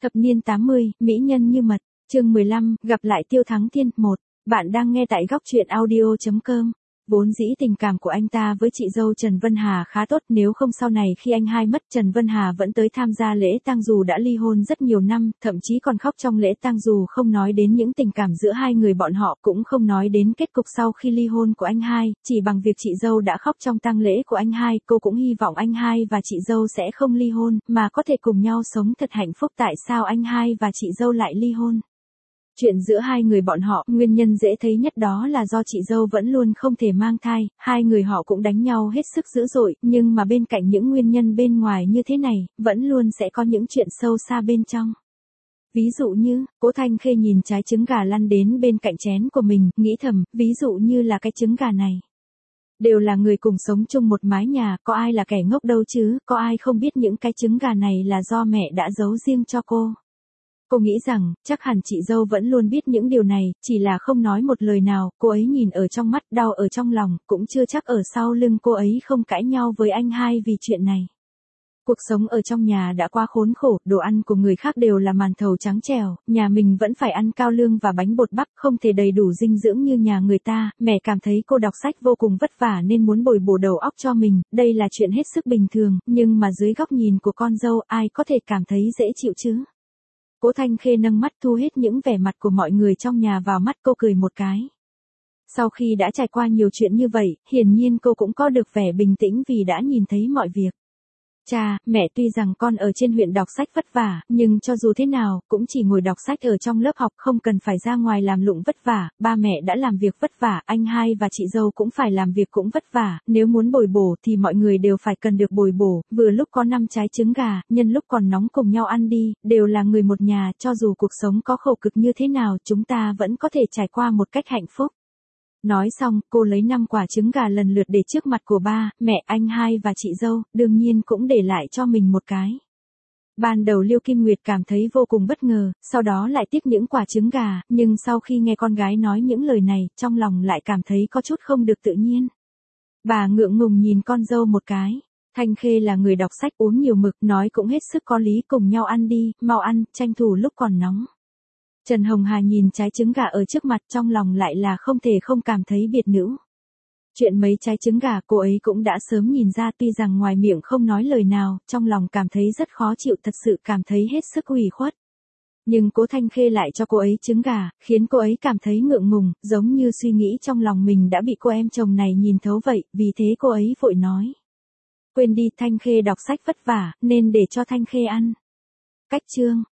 Thập niên 80, mỹ nhân như mật, chương 15, gặp lại Tiêu Thắng Thiên, 1. Bạn đang nghe tại góc truyện audio.com. Vốn dĩ tình cảm của anh ta với chị dâu Trần Vân Hà khá tốt, nếu không sau này khi anh hai mất Trần Vân Hà vẫn tới tham gia lễ tang dù đã ly hôn rất nhiều năm, thậm chí còn khóc trong lễ tang dù, không nói đến những tình cảm giữa hai người bọn họ, cũng không nói đến kết cục sau khi ly hôn của anh hai, chỉ bằng việc chị dâu đã khóc trong tang lễ của anh hai, cô cũng hy vọng anh hai và chị dâu sẽ không ly hôn, mà có thể cùng nhau sống thật hạnh phúc. Tại sao anh hai và chị dâu lại ly hôn? Chuyện giữa hai người bọn họ, nguyên nhân dễ thấy nhất đó là do chị dâu vẫn luôn không thể mang thai, hai người họ cũng đánh nhau hết sức dữ dội, nhưng mà bên cạnh những nguyên nhân bên ngoài như thế này, vẫn luôn sẽ có những chuyện sâu xa bên trong. Ví dụ như, Cố Thanh Khê nhìn trái trứng gà lăn đến bên cạnh chén của mình, nghĩ thầm, ví dụ như là cái trứng gà này. Đều là người cùng sống chung một mái nhà, có ai là kẻ ngốc đâu chứ, có ai không biết những cái trứng gà này là do mẹ đã giấu riêng cho cô. Cô nghĩ rằng, chắc hẳn chị dâu vẫn luôn biết những điều này, chỉ là không nói một lời nào, cô ấy nhìn ở trong mắt, đau ở trong lòng, cũng chưa chắc ở sau lưng cô ấy không cãi nhau với anh hai vì chuyện này. Cuộc sống ở trong nhà đã quá khốn khổ, đồ ăn của người khác đều là màn thầu trắng trẻo, nhà mình vẫn phải ăn cao lương và bánh bột bắp, không thể đầy đủ dinh dưỡng như nhà người ta. Mẹ cảm thấy cô đọc sách vô cùng vất vả nên muốn bồi bổ đầu óc cho mình, đây là chuyện hết sức bình thường, nhưng mà dưới góc nhìn của con dâu, ai có thể cảm thấy dễ chịu chứ? Cố Thanh Khê nâng mắt thu hết những vẻ mặt của mọi người trong nhà vào mắt, cô cười một cái. Sau khi đã trải qua nhiều chuyện như vậy, hiển nhiên cô cũng có được vẻ bình tĩnh vì đã nhìn thấy mọi việc. Cha, mẹ, tuy rằng con ở trên huyện đọc sách vất vả, nhưng cho dù thế nào, cũng chỉ ngồi đọc sách ở trong lớp học, không cần phải ra ngoài làm lụng vất vả. Ba mẹ đã làm việc vất vả, anh hai và chị dâu cũng phải làm việc cũng vất vả, nếu muốn bồi bổ thì mọi người đều phải cần được bồi bổ. Vừa lúc có 5 trái trứng gà, nhân lúc còn nóng cùng nhau ăn đi, đều là người một nhà, cho dù cuộc sống có khổ cực như thế nào, chúng ta vẫn có thể trải qua một cách hạnh phúc. Nói xong, cô lấy 5 quả trứng gà lần lượt để trước mặt của ba, mẹ, anh hai và chị dâu, đương nhiên cũng để lại cho mình một cái. Ban đầu Liêu Kim Nguyệt cảm thấy vô cùng bất ngờ, sau đó lại tiếp những quả trứng gà, nhưng sau khi nghe con gái nói những lời này, trong lòng lại cảm thấy có chút không được tự nhiên. Bà ngượng ngùng nhìn con dâu một cái. Thanh Khê là người đọc sách uống nhiều mực, nói cũng hết sức có lý, cùng nhau ăn đi, mau ăn, tranh thủ lúc còn nóng. Trần Hồng Hà nhìn trái trứng gà ở trước mặt, trong lòng lại là không thể không cảm thấy biệt nữ. Chuyện mấy trái trứng gà cô ấy cũng đã sớm nhìn ra, tuy rằng ngoài miệng không nói lời nào, trong lòng cảm thấy rất khó chịu, thật sự cảm thấy hết sức ủy khuất. Nhưng Cố Thanh Khê lại cho cô ấy trứng gà, khiến cô ấy cảm thấy ngượng ngùng, giống như suy nghĩ trong lòng mình đã bị cô em chồng này nhìn thấu vậy, vì thế cô ấy vội nói. Quên đi, Thanh Khê đọc sách vất vả, nên để cho Thanh Khê ăn. Cách chương.